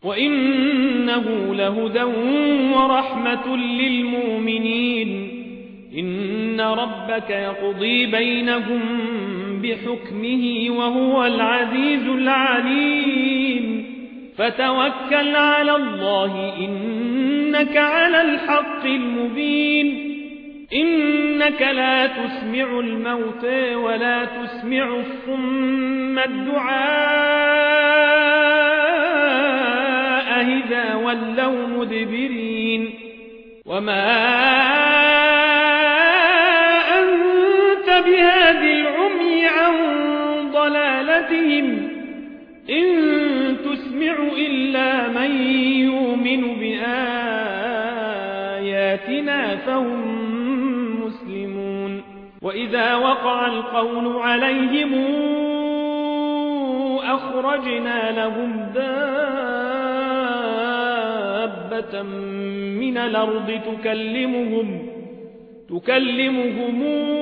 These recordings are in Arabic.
وإنه لهدى ورحمة للمؤمنين إن ربك يقضي بينهم بحكمه وهو العزيز العليم فتوكل على الله إنك على الحق المبين إنك لا تسمع الموتى ولا تسمع الصم الدعاء إذا ولوا مدبرين وما أنت بهاد العمي عن ضلالتهم إن تسمع إلا من يؤمن بآياتنا فهم مسلمون وإذا وقع القول عليهم أخرجنا لهم دابة من الأرض تكلمهم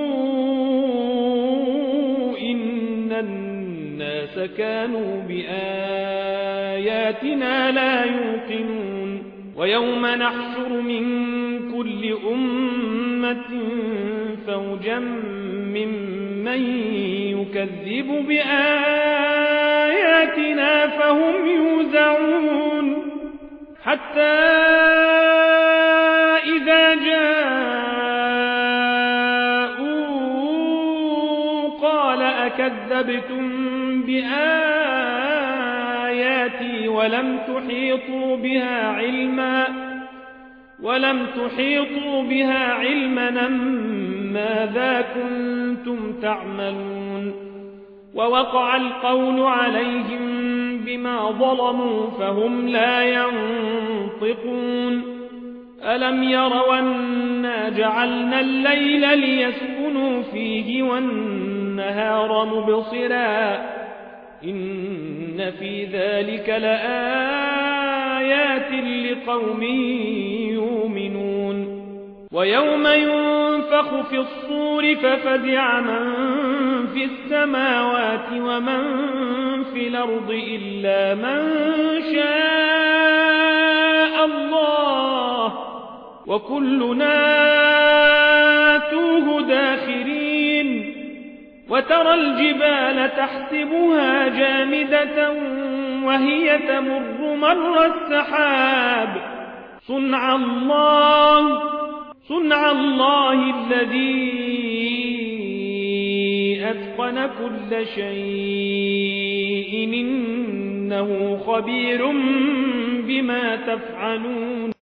إن الناس كانوا بآياتنا لا يوقنون ويوم نحشر من كل أمة فوجا ممن يكذب بآياتنا فهم يوزعون حتى إذا جاءوا قال أكذبتم بآياتي ولم تحيطوا بها علما ماذا كنتم تعملون ووقع القول عليهم بما ظلموا فهم لا ينطقون ألم يروا أنا جعلنا الليل ليسكنوا فيه والنهار مبصرا إن في ذلك لآيات لقوم يؤمنون ويوم ينفخ في الصور ففزع من في السماوات ومن في الأرض إلا من شاء الله وكلنا آتوه داخرين وترى الجبال تحسبها جامدة وهي تمر مر السحاب صنع الله الذي أتقن كل شيء إنه خبير بما تفعلون